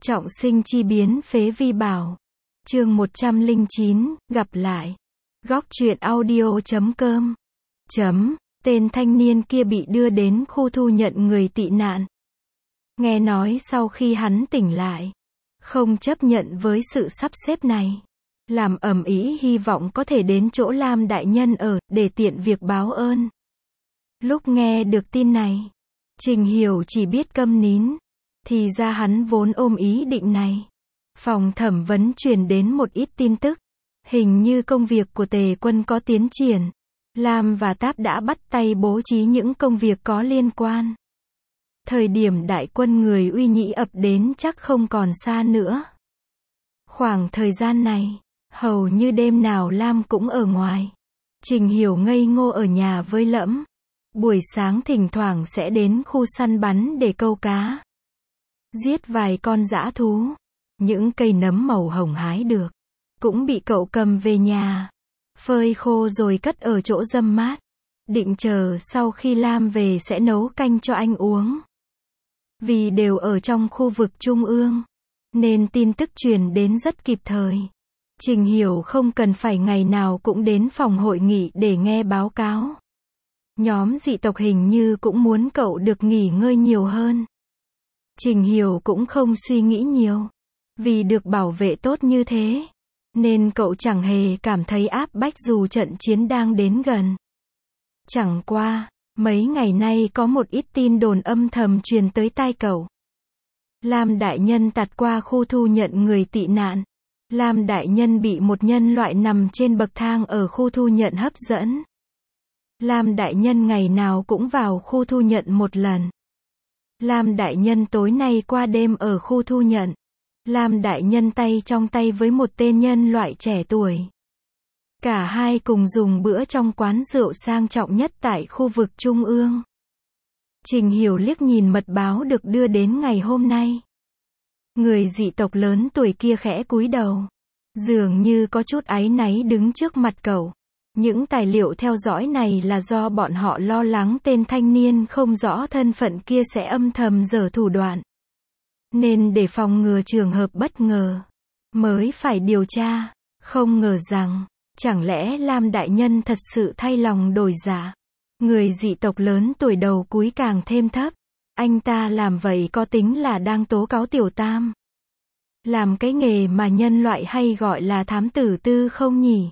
Trọng sinh chi biến phế vi bảo. Chương 109, gặp lại. Góc truyện audio.com. Tên thanh niên kia bị đưa đến khu thu nhận người tị nạn. Nghe nói sau khi hắn tỉnh lại, không chấp nhận với sự sắp xếp này, làm ầm ĩ hy vọng có thể đến chỗ Lam đại nhân ở, để tiện việc báo ơn. Lúc nghe được tin này, Trình Hiểu chỉ biết câm nín. Thì ra hắn vốn ôm ý định này. Phòng thẩm vấn truyền đến một ít tin tức. Hình như công việc của Tề Quân có tiến triển. Lam và Táp đã bắt tay bố trí những công việc có liên quan. Thời điểm đại quân người Uy Nhĩ ập đến chắc không còn xa nữa. Khoảng thời gian này, hầu như đêm nào Lam cũng ở ngoài. Trình Hiểu ngây ngô ở nhà với Lẫm. Buổi sáng thỉnh thoảng sẽ đến khu săn bắn để câu cá. Giết vài con dã thú. Những cây nấm màu hồng hái được, cũng bị cậu cầm về nhà, phơi khô rồi cất ở chỗ râm mát. Định chờ sau khi Lam về sẽ nấu canh cho anh uống. Vì đều ở trong khu vực trung ương, nên tin tức truyền đến rất kịp thời. Trình Hiểu không cần phải ngày nào cũng đến phòng hội nghị để nghe báo cáo. Nhóm dị tộc hình như cũng muốn cậu được nghỉ ngơi nhiều hơn. Trình Hiểu cũng không suy nghĩ nhiều. Vì được bảo vệ tốt như thế, nên cậu chẳng hề cảm thấy áp bách dù trận chiến đang đến gần. Chẳng qua, mấy ngày nay có một ít tin đồn âm thầm truyền tới tai cậu. Lam đại nhân tạt qua khu thu nhận người tị nạn. Lam đại nhân bị một nhân loại nằm trên bậc thang ở khu thu nhận hấp dẫn. Lam đại nhân ngày nào cũng vào khu thu nhận một lần. Lam đại nhân tối nay qua đêm ở khu thu nhận. Lam đại nhân tay trong tay với một tên nhân loại trẻ tuổi. Cả hai cùng dùng bữa trong quán rượu sang trọng nhất tại khu vực trung ương. Trình Hiểu liếc nhìn mật báo được đưa đến ngày hôm nay. Người dị tộc lớn tuổi kia khẽ cúi đầu, dường như có chút áy náy đứng trước mặt cậu. Những tài liệu theo dõi này là do bọn họ lo lắng tên thanh niên không rõ thân phận kia sẽ âm thầm giở thủ đoạn. Nên để phòng ngừa trường hợp bất ngờ, mới phải điều tra. Không ngờ rằng, chẳng lẽ Lam đại nhân thật sự thay lòng đổi dạ. Người dị tộc lớn tuổi đầu cúi càng thêm thấp. Anh ta làm vậy có tính là đang tố cáo Tiểu Tam? Làm cái nghề mà nhân loại hay gọi là thám tử tư không nhỉ?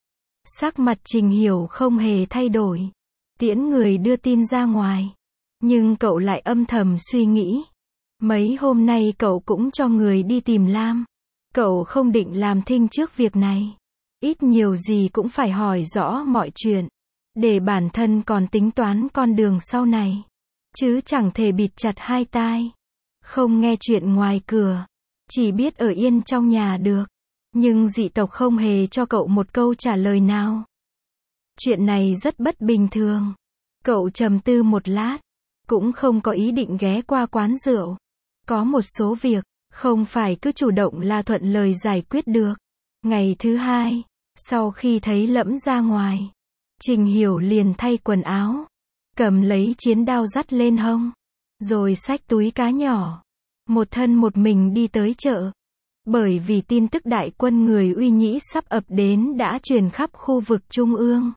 Sắc mặt Trình Hiểu không hề thay đổi. Tiễn người đưa tin ra ngoài. Nhưng cậu lại âm thầm suy nghĩ. Mấy hôm nay cậu cũng cho người đi tìm Lam. Cậu không định làm thinh trước việc này. Ít nhiều gì cũng phải hỏi rõ mọi chuyện. Để bản thân còn tính toán con đường sau này. Chứ chẳng thể bịt chặt hai tai. Không nghe chuyện ngoài cửa. Chỉ biết ở yên trong nhà được. Nhưng dị tộc không hề cho cậu một câu trả lời nào. Chuyện này rất bất bình thường. Cậu trầm tư một lát. Cũng không có ý định ghé qua quán rượu. Có một số việc, không phải cứ chủ động là thuận lời giải quyết được. Ngày thứ hai, sau khi thấy Lẫm ra ngoài, Trình Hiểu liền thay quần áo, cầm lấy chiến đao dắt lên hông, rồi xách túi cá nhỏ, một thân một mình đi tới chợ. Bởi vì tin tức đại quân người Uy Nhĩ sắp ập đến đã truyền khắp khu vực trung ương.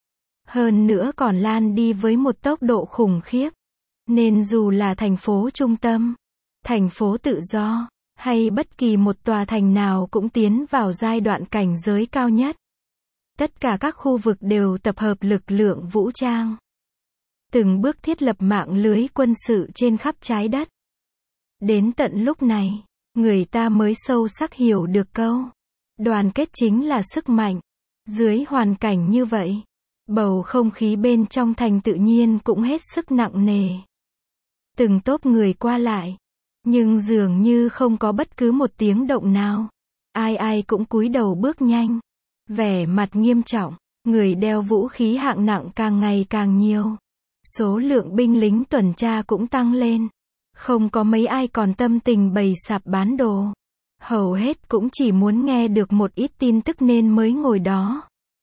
Hơn nữa còn lan đi với một tốc độ khủng khiếp. Nên dù là thành phố trung tâm, thành phố tự do, hay bất kỳ một tòa thành nào cũng tiến vào giai đoạn cảnh giới cao nhất. Tất cả các khu vực đều tập hợp lực lượng vũ trang. Từng bước thiết lập mạng lưới quân sự trên khắp trái đất. Đến tận lúc này, người ta mới sâu sắc hiểu được câu đoàn kết chính là sức mạnh. Dưới hoàn cảnh như vậy, bầu không khí bên trong thành tự nhiên cũng hết sức nặng nề. Từng tốp người qua lại, nhưng dường như không có bất cứ một tiếng động nào. Ai ai cũng cúi đầu bước nhanh, vẻ mặt nghiêm trọng. Người đeo vũ khí hạng nặng càng ngày càng nhiều. Số lượng binh lính tuần tra cũng tăng lên. Không có mấy ai còn tâm tình bày sạp bán đồ. Hầu hết cũng chỉ muốn nghe được một ít tin tức nên mới ngồi đó.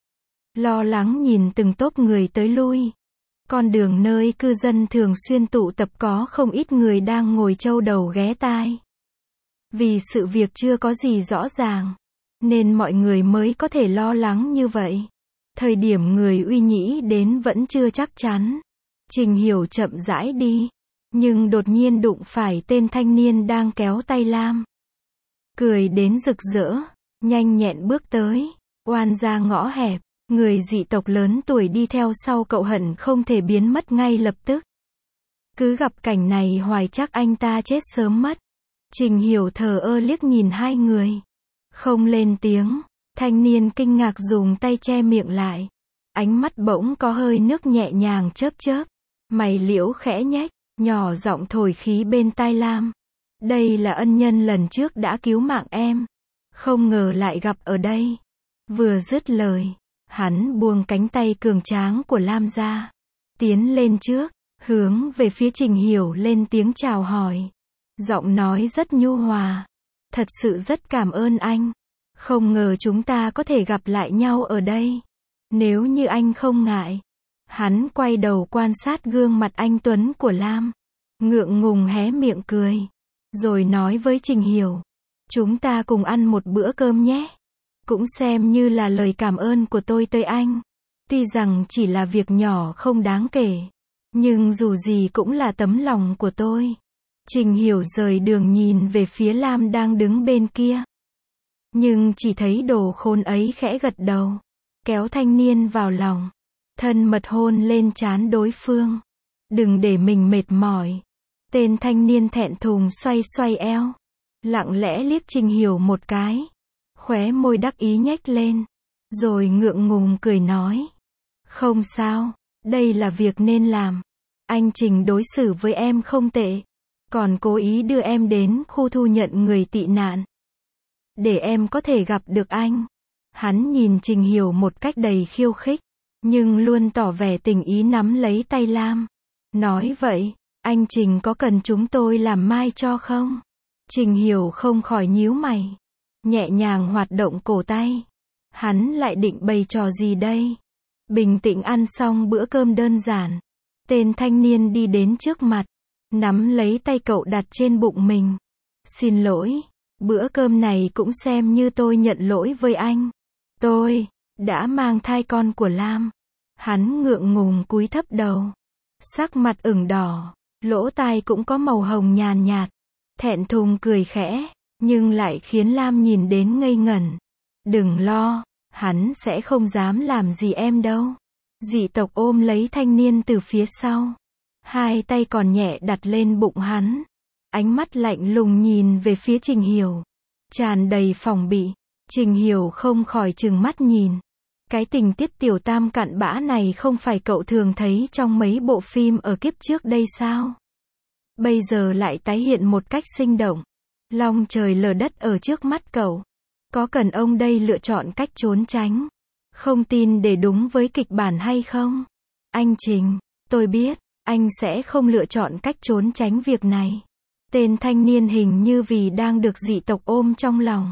Lo lắng nhìn từng tốp người tới lui. Con đường nơi cư dân thường xuyên tụ tập có không ít người đang ngồi châu đầu ghé tai. Vì sự việc chưa có gì rõ ràng, nên mọi người mới có thể lo lắng như vậy. Thời điểm người Uy Nhĩ đến vẫn chưa chắc chắn. Trình Hiểu chậm rãi đi, nhưng đột nhiên đụng phải tên thanh niên đang kéo tay Lam. Cười đến rực rỡ, nhanh nhẹn bước tới, oan ra ngõ hẹp, người dị tộc lớn tuổi đi theo sau cậu hận không thể biến mất ngay lập tức. Cứ gặp cảnh này hoài chắc anh ta chết sớm mất. Trình Hiểu thờ ơ liếc nhìn hai người, không lên tiếng. Thanh niên kinh ngạc dùng tay che miệng lại, ánh mắt bỗng có hơi nước nhẹ nhàng chớp chớp, mày liễu khẽ nhếch, nhỏ giọng thổi khí bên tai Lam. Đây là ân nhân lần trước đã cứu mạng em, không ngờ lại gặp ở đây. Vừa dứt lời, hắn buông cánh tay cường tráng của Lam ra, tiến lên trước, hướng về phía Trình Hiểu lên tiếng chào hỏi. Giọng nói rất nhu hòa. Thật sự rất cảm ơn anh. Không ngờ chúng ta có thể gặp lại nhau ở đây. Nếu như anh không ngại. Hắn quay đầu quan sát gương mặt anh tuấn của Lam. Ngượng ngùng hé miệng cười. Rồi nói với Trình Hiểu. Chúng ta cùng ăn một bữa cơm nhé. Cũng xem như là lời cảm ơn của tôi tới anh. Tuy rằng chỉ là việc nhỏ không đáng kể. Nhưng dù gì cũng là tấm lòng của tôi. Trình Hiểu rời đường nhìn về phía Lam đang đứng bên kia. Nhưng chỉ thấy đồ khốn ấy khẽ gật đầu. Kéo thanh niên vào lòng. Thân mật hôn lên trán đối phương. Đừng để mình mệt mỏi. Tên thanh niên thẹn thùng xoay xoay eo. Lặng lẽ liếc Trình Hiểu một cái. Khóe môi đắc ý nhếch lên. Rồi ngượng ngùng cười nói. Không sao, đây là việc nên làm. Anh Trình đối xử với em không tệ. Còn cố ý đưa em đến khu thu nhận người tị nạn. Để em có thể gặp được anh. Hắn nhìn Trình Hiểu một cách đầy khiêu khích. Nhưng luôn tỏ vẻ tình ý nắm lấy tay Lam. Nói vậy, anh Trình có cần chúng tôi làm mai cho không? Trình Hiểu không khỏi nhíu mày. Nhẹ nhàng hoạt động cổ tay. Hắn lại định bày trò gì đây? Bình tĩnh ăn xong bữa cơm đơn giản. Tên thanh niên đi đến trước mặt. Nắm lấy tay cậu đặt trên bụng mình. Xin lỗi. Bữa cơm này cũng xem như tôi nhận lỗi với anh. Tôi đã mang thai con của Lam. Hắn ngượng ngùng cúi thấp đầu. Sắc mặt ửng đỏ. Lỗ tai cũng có màu hồng nhàn nhạt. Thẹn thùng cười khẽ. Nhưng lại khiến Lam nhìn đến ngây ngẩn. Đừng lo. Hắn sẽ không dám làm gì em đâu. Dị tộc ôm lấy thanh niên từ phía sau. Hai tay còn nhẹ đặt lên bụng hắn. Ánh mắt lạnh lùng nhìn về phía Trình Hiểu. Tràn đầy phòng bị. Trình Hiểu không khỏi trừng mắt nhìn. Cái tình tiết tiểu tam cặn bã này không phải cậu thường thấy trong mấy bộ phim ở kiếp trước đây sao? Bây giờ lại tái hiện một cách sinh động. Long trời lở đất ở trước mắt cậu. Có cần ông đây lựa chọn cách trốn tránh? Không tin để đúng với kịch bản hay không? Anh Trình, tôi biết, anh sẽ không lựa chọn cách trốn tránh việc này. Tên thanh niên hình như vì đang được dị tộc ôm trong lòng.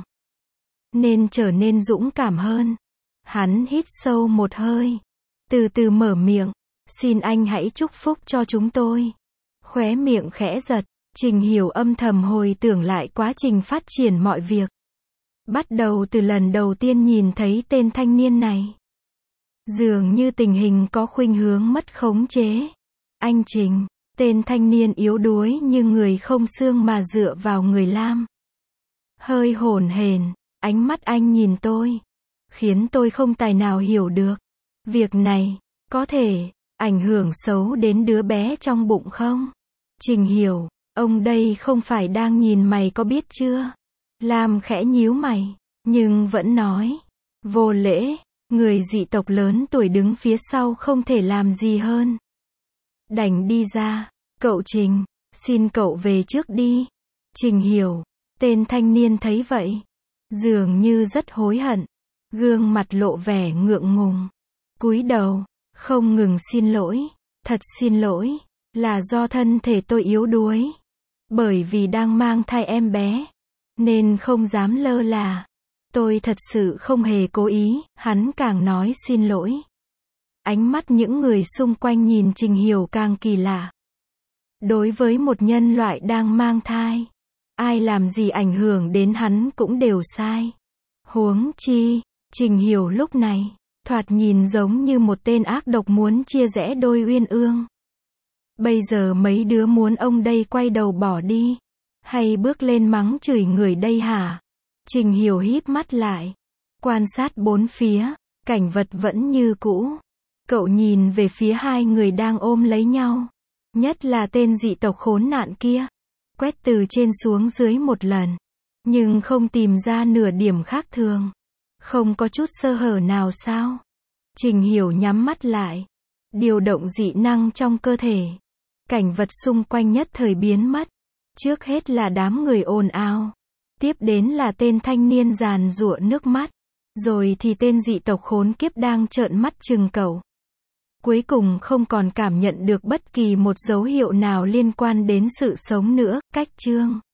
Nên trở nên dũng cảm hơn. Hắn hít sâu một hơi. Từ từ mở miệng. Xin anh hãy chúc phúc cho chúng tôi. Khóe miệng khẽ giật. Trình Hiểu âm thầm hồi tưởng lại quá trình phát triển mọi việc. Bắt đầu từ lần đầu tiên nhìn thấy tên thanh niên này. Dường như tình hình có khuynh hướng mất khống chế. Anh Trình, tên thanh niên yếu đuối như người không xương mà dựa vào người Lam. Hơi hổn hển, ánh mắt anh nhìn tôi. Khiến tôi không tài nào hiểu được. Việc này, có thể, ảnh hưởng xấu đến đứa bé trong bụng không? Trình Hiểu, ông đây không phải đang nhìn mày có biết chưa? Lam khẽ nhíu mày, nhưng vẫn nói. Vô lễ, người dị tộc lớn tuổi đứng phía sau không thể làm gì hơn. Đành đi ra, cậu Trình, xin cậu về trước đi. Trình Hiểu, tên thanh niên thấy vậy. Dường như rất hối hận. Gương mặt lộ vẻ ngượng ngùng. Cúi đầu, không ngừng xin lỗi. Thật xin lỗi, là do thân thể tôi yếu đuối. Bởi vì đang mang thai em bé. Nên không dám lơ là. Tôi thật sự không hề cố ý, hắn càng nói xin lỗi. Ánh mắt những người xung quanh nhìn Trình Hiểu càng kỳ lạ. Đối với một nhân loại đang mang thai, ai làm gì ảnh hưởng đến hắn cũng đều sai. Huống chi, Trình Hiểu lúc này, thoạt nhìn giống như một tên ác độc muốn chia rẽ đôi uyên ương. Bây giờ mấy đứa muốn ông đây quay đầu bỏ đi, hay bước lên mắng chửi người đây hả? Trình Hiểu híp mắt lại, quan sát bốn phía, cảnh vật vẫn như cũ. Cậu nhìn về phía hai người đang ôm lấy nhau, nhất là tên dị tộc khốn nạn kia, quét từ trên xuống dưới một lần, nhưng không tìm ra nửa điểm khác thường, không có chút sơ hở nào sao? Trình Hiểu nhắm mắt lại, điều động dị năng trong cơ thể. Cảnh vật xung quanh nhất thời biến mất. Trước hết là đám người ồn ào, tiếp đến là tên thanh niên giàn giụa nước mắt, rồi thì tên dị tộc khốn kiếp đang trợn mắt chừng cậu. Cuối cùng không còn cảm nhận được bất kỳ một dấu hiệu nào liên quan đến sự sống nữa. Cách chương